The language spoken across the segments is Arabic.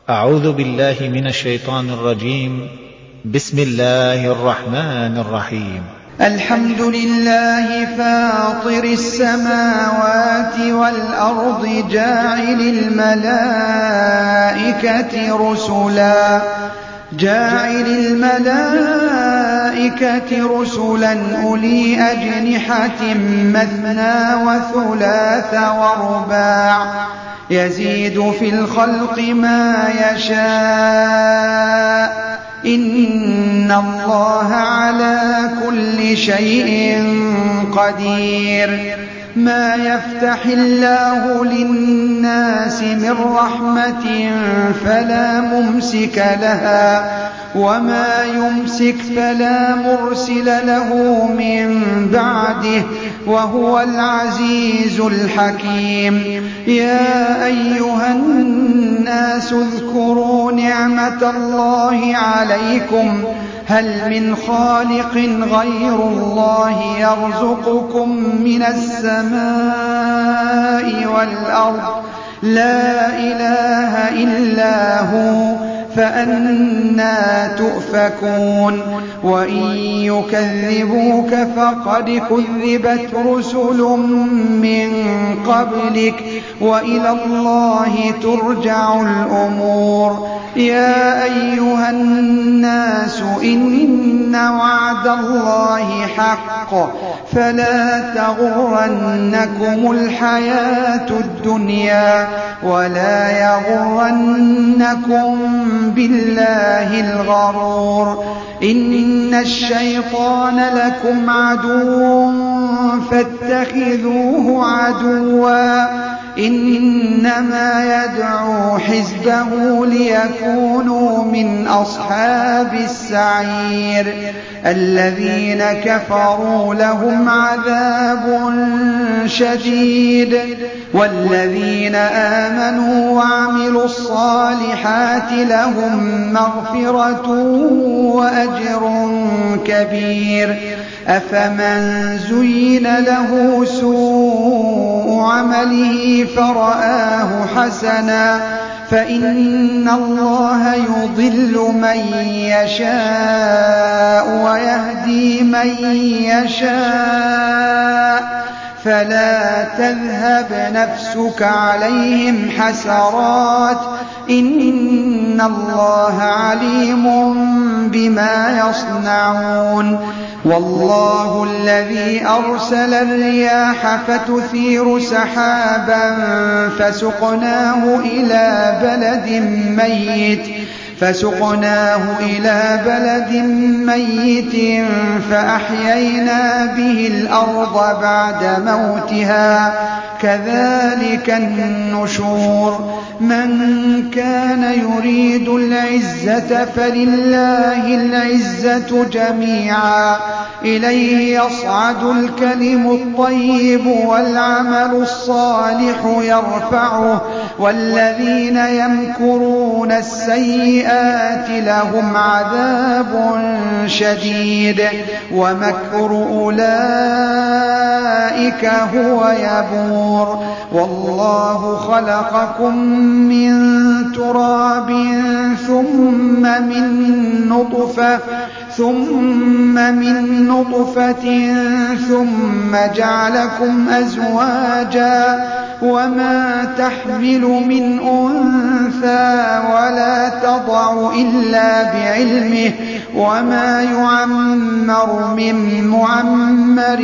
أعوذ بالله من الشيطان الرجيم. بسم الله الرحمن الرحيم. الحمد لله فاطر السماوات والأرض جاعل الملائكة رسلا أولي أجنحة مثنى وثلاث ورباع يزيد في الخلق ما يشاء إن الله على كل شيء قدير. ما يفتح الله للناس من رحمة فلا ممسك لها وما يمسك فلا مرسل له من بعده وهو العزيز الحكيم. يا أيها الناس اذكروا نعمة الله عليكم هل من خالق غير الله يرزقكم من السماء والأرض لا إله إلا هو فأنى تؤفكون. وإن يكذبوك فقد كذبت رسل من قبلك وإلى الله ترجع الأمور. يا أيها الناس إن وعد الله حق فلا تغرنكم الحياة الدنيا ولا يغرنكم بالله الغرور. إن الشيطان لكم عدو فاتخذوه عدوا إنما يدعو حزبه ليكونوا من أصحاب السعير. الذين كفروا لهم عذاب شديد والذين آمنوا وعملوا الصالحات لهم مغفرة وأجر كبير. أفمن زين له سوء عمله فرآه حسنا فإن الله يضل من يشاء ويهدي من يشاء فلا تذهب نفسك عليهم حسرات إن الله عليم بما يصنعون. والله الذي أرسل الرياح فتثير سحابا فسقناه إلى بلد ميت فأحيينا به الأرض بعد موتها كذلك النشور. من كان يريد العزة فلله العزة جميعا إليه يصعد الكلم الطيب والعمل الصالح يرفعه والذين يمكرون السيئات لهم عذاب شديد ومكر أولئك هو يبور. والله خلقكم من تراب ثم من نطفة ثم جعلكم أزواجا وما تحمل من أنثى ولا تضع إلا بعلمه وما يعمر من معمر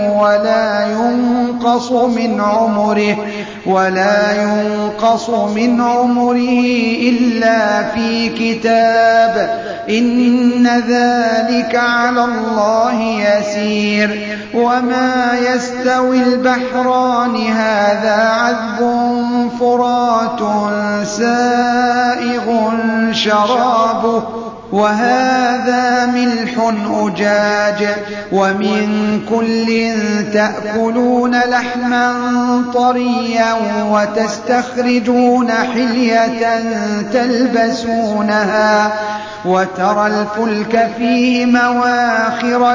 ولا ينقص من عمره إلا في كتاب إن ذلك على الله يسير. وما يستوي البحران هذا عذب فرات سائغ شرابه وهذا ملح أجاج ومن كل تأكلون لحما طريا وتستخرجون حلية تلبسونها وترى الفلك فيه مواخر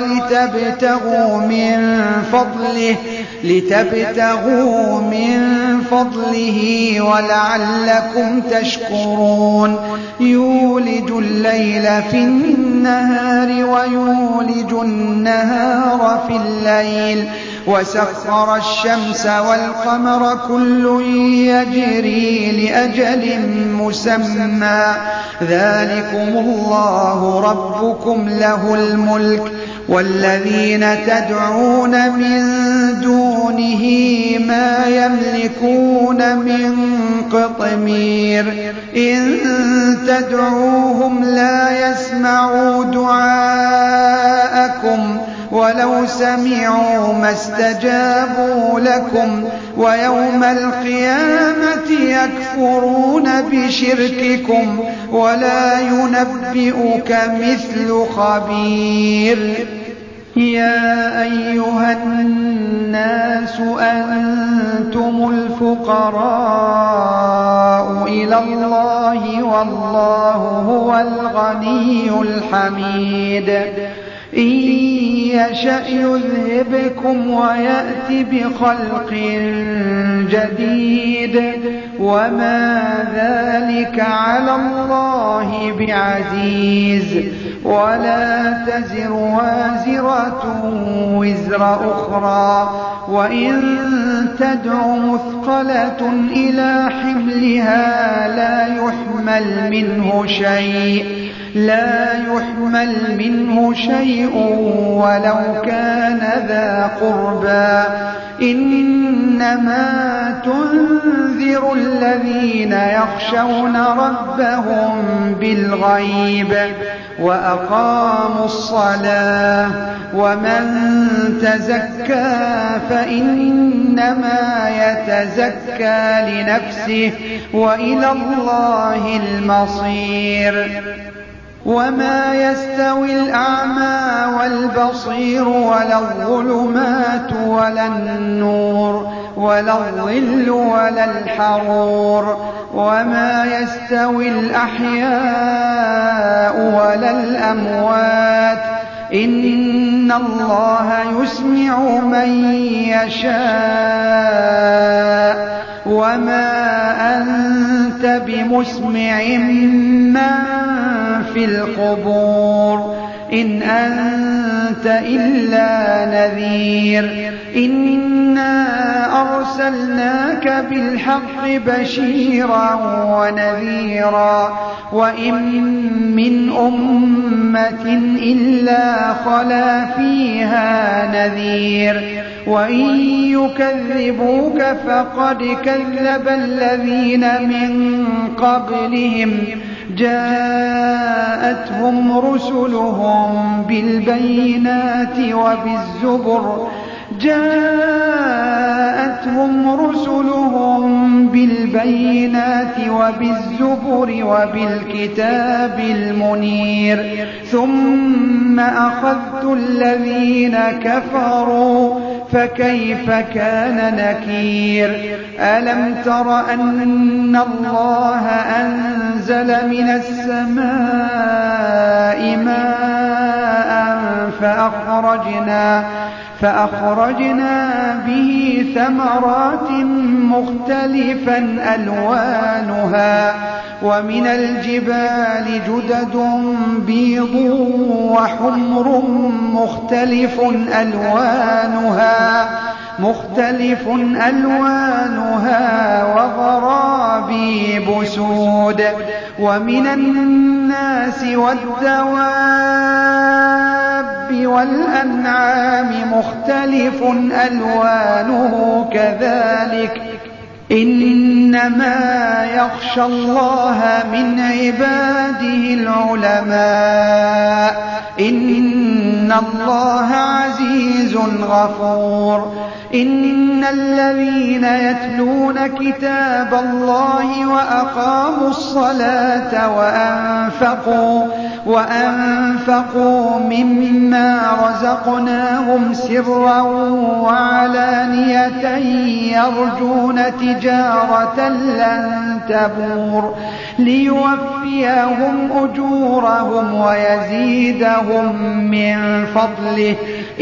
لتبتغوا من فضله ولعلكم تشكرون يولج الليل في النهار ويولج النهار في الليل وسخر الشمس والقمر كل يجري لأجل مسمى ذلكم الله ربكم له الملك والذين تدعون من دونه ما يملكون من قطمير إن تدعوهم لا يسمعوا دعاءكم ولو سمعوا ما استجابوا لكم ويوم القيامة يكفرون بشرككم ولا ينبئك مثل خبير يا أيها الناس أنتم الفقراء إلى الله والله هو الغني الحميد إن يشأ يذهبكم ويأت بخلق جديد وما ذلك على الله بعزيز ولا تزر وازرة وزر أخرى وإن تدع مثقلة إلى حملها لا يحمل منه شيء ولو كان ذا قربى إنما تنذر الذين يخشون ربهم بالغيب وأقاموا الصلاة ومن تزكى فإنما يتزكى لنفسه وإلى الله المصير وما يستوي الأعمى والبصير ولا الظلمات ولا النور ولا الظل ولا الحرور وما يستوي الأحياء ولا الأموات إن الله يسمع من يشاء وما أنت بمسمع من في القبور إن أنت إلا نذير إنا أرسلناك بالحق بشيرا ونذيرا وإن من أمة إلا خلا فيها نذير وإن يكذبوك فقد كذب الذين من قبلهم جاءتهم رسلهم بالبينات وبالزبر وبالكتاب المنير ثم أخذت الذين كفروا فكيف كان نكير ألم تر أن الله أنزل من السماء ماء فأخرجنا به ثمرات مختلفا ألوانها ومن الجبال جدد بيض وحمر مختلف ألوانها وغرابيب سود ومن الناس والدواب والأنعام مختلف ألوانه كذلك إنما يخشى الله من عباده العلماء إن الله عزيز غفور إن الذين يتلون كتاب الله وأقاموا الصلاة وأنفقوا مما رزقناهم سرا وعلانية يرجون تجارة لن تبور ليوفيهم أجورهم ويزيدهم من فضله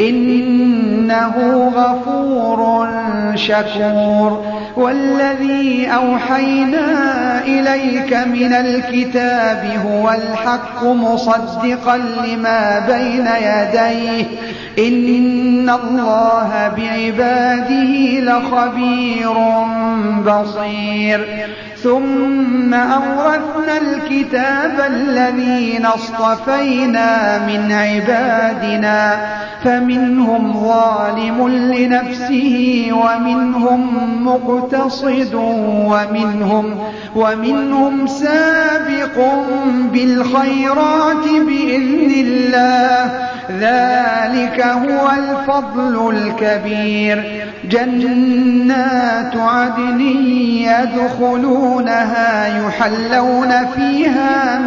إنه غفور شكور. والذي أوحينا إليك من الكتاب هو الحق مصدقا لما بين يديه إن الله بعباده لخبير بصير. ثم أورثنا الكتاب الذين اصطفينا من عبادنا فمنهم ظالم لنفسه ومنهم مقتصد ومنهم سابق بالخيرات بإذن الله ذلك هو الفضل الكبير. جنات عدن يدخلونها يحلون فيها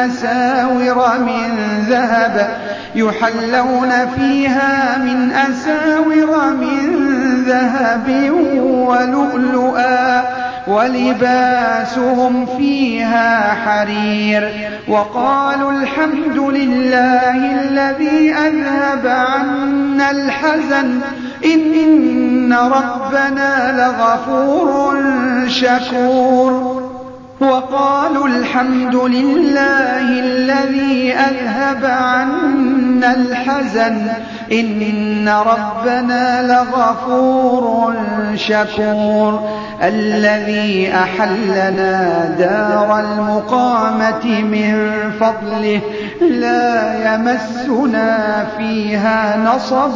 من أساور من ذهب ولؤلؤا ولباسهم فيها حرير. وقالوا الحمد لله الذي أذهب عنا الحزن إن ربنا لغفور شكور. وقالوا الحمد لله الذي أذهب عنا الحزن إن ربنا لغفور شكور. الذي أحلنا دار المقامة من فضله لا يمسنا فيها نصب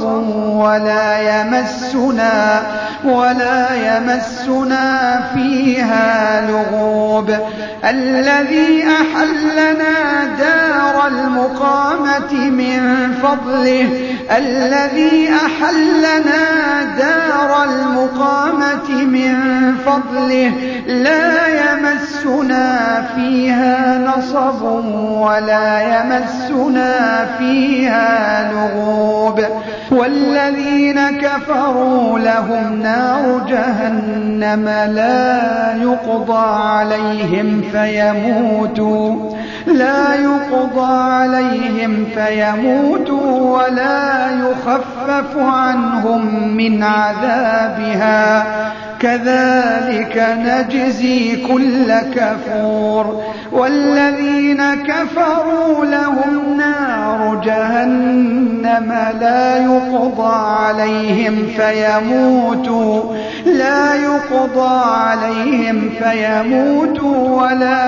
ولا يمسنا فيها لغوب. الذي أحلنا دار المقامة من فضله لا يمسنا فيها نصب ولا يمسنا فيها لغوب. والذين كفروا لهم نار جهنم لا يقضى عليهم فيموتوا ولا يخفف عنهم من عذابها كذلك نجزي كل كفور. والذين كفروا لهم نار جهنم لا يقضى عليهم فيموتوا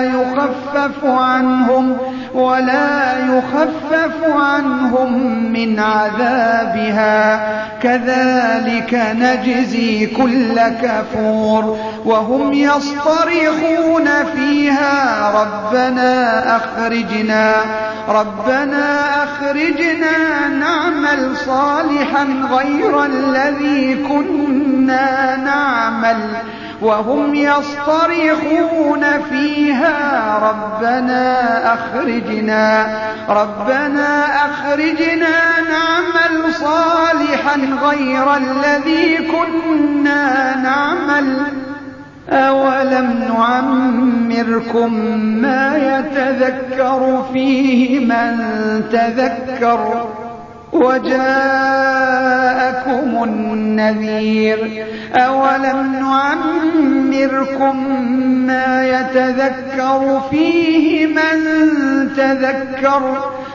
ولا يخفف عنهم من عذابها كذلك نجزي كل كفور. وهم يصطرخون فيها ربنا أخرجنا نعمل صالحا غير الذي كنا نعمل. وهم يصطرخون فيها ربنا أخرجنا نعمل صالحا غير الذي كنا نعمل. أولم نعمركم ما يتذكر فيه من تذكر وجاءكم النذير. أولم نعمركم ما يتذكر فيه من تذكر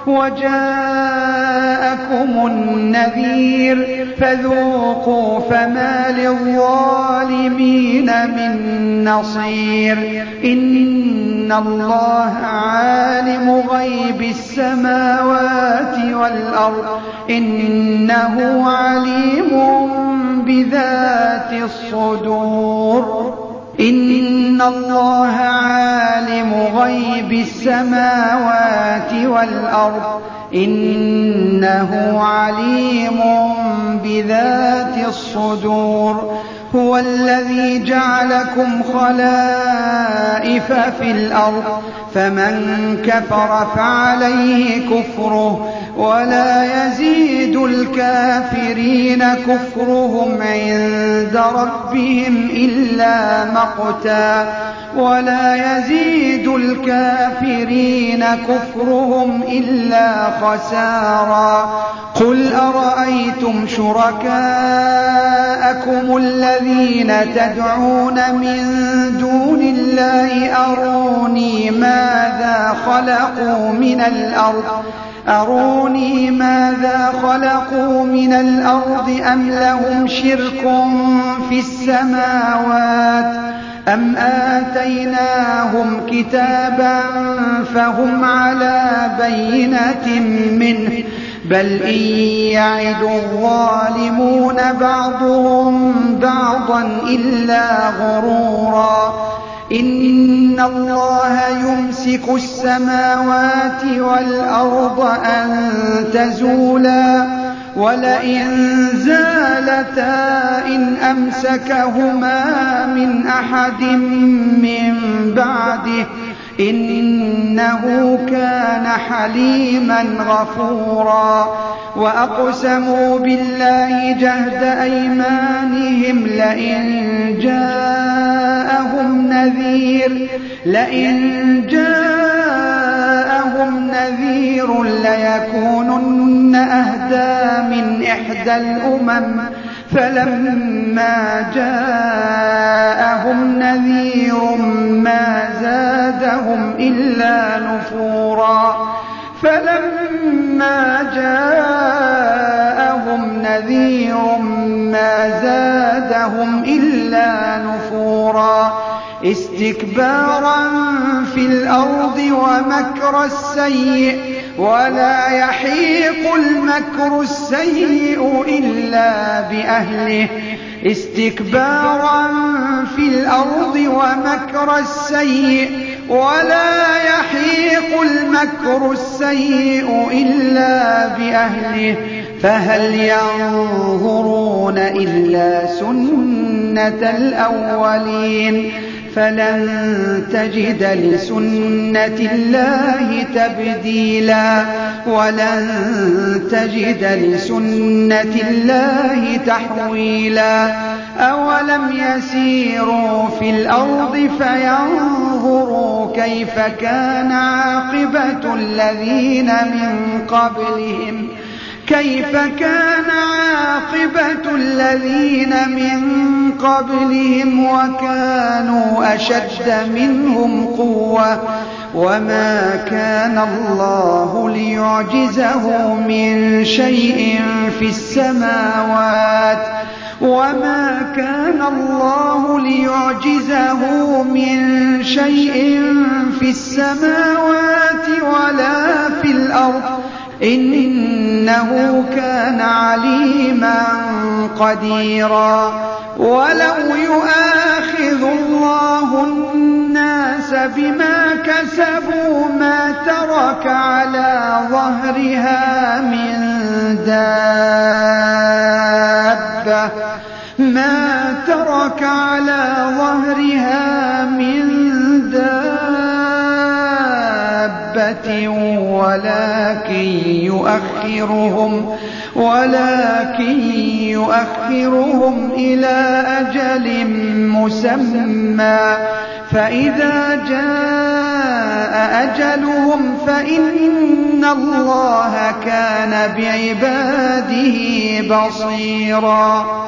وجاءكم النذير فذوقوا فما للظالمين من نصير. إن الله عالم غيب السماوات والأرض إنه عليم بذات الصدور. إن الله عالم غيب السماوات والأرض إنه عليم بذات الصدور. هو الذي جعلكم خلائف في الأرض فمن كفر فعليه كفره ولا يزيد الكافرين كفرهم عند ربهم إلا مقتا ولا يزيد الكافرين كفرهم إلا خسارا. قل أرأيتم شركاءكم الذين تدعون من دون الله أروني ماذا خلقوا من الأرض أم لهم شرك في السماوات أم آتيناهم كتابا فهم على بينة منه بل إن يعد الظالمون بعضهم بعضا إلا غرورا. إن الله يمسك السماوات والأرض أن تزولا ولئن زالتا إن أمسكهما من أحد من بعده إنه كان حليما غفورا. وأقسموا بالله جهد أيمانهم لئن جاءهم نذير ليكونن أهدى من إحدى الأمم فلما جاءهم نذير ما زادهم إلا نفورا استكبارا في الأرض ومكر السيء ولا يحيق المكر السيء إلا بأهله استكبارا في الأرض ومكر السيء ولا يحيق المكر السيء إلا بأهله فهل ينظرون إلا سنة الأولين فلن تجد لسنة الله تبديلا ولن تجد لسنة الله تحويلا. أولم يسيروا في الأرض فينظروا كيف كان عاقبة الذين من قبلهم وكانوا أشد منهم قوة وما كان الله ليعجزه من شيء في السماوات ولا في الأرض إنه كان عليما قديرا. ولو يؤاخذ الله الناس بما كسبوا ما ترك على ظهرها من دابة ولكن يؤخرهم إلى أجل مسمى فإذا جاء أجلهم فإن الله كان بعباده بصيرا.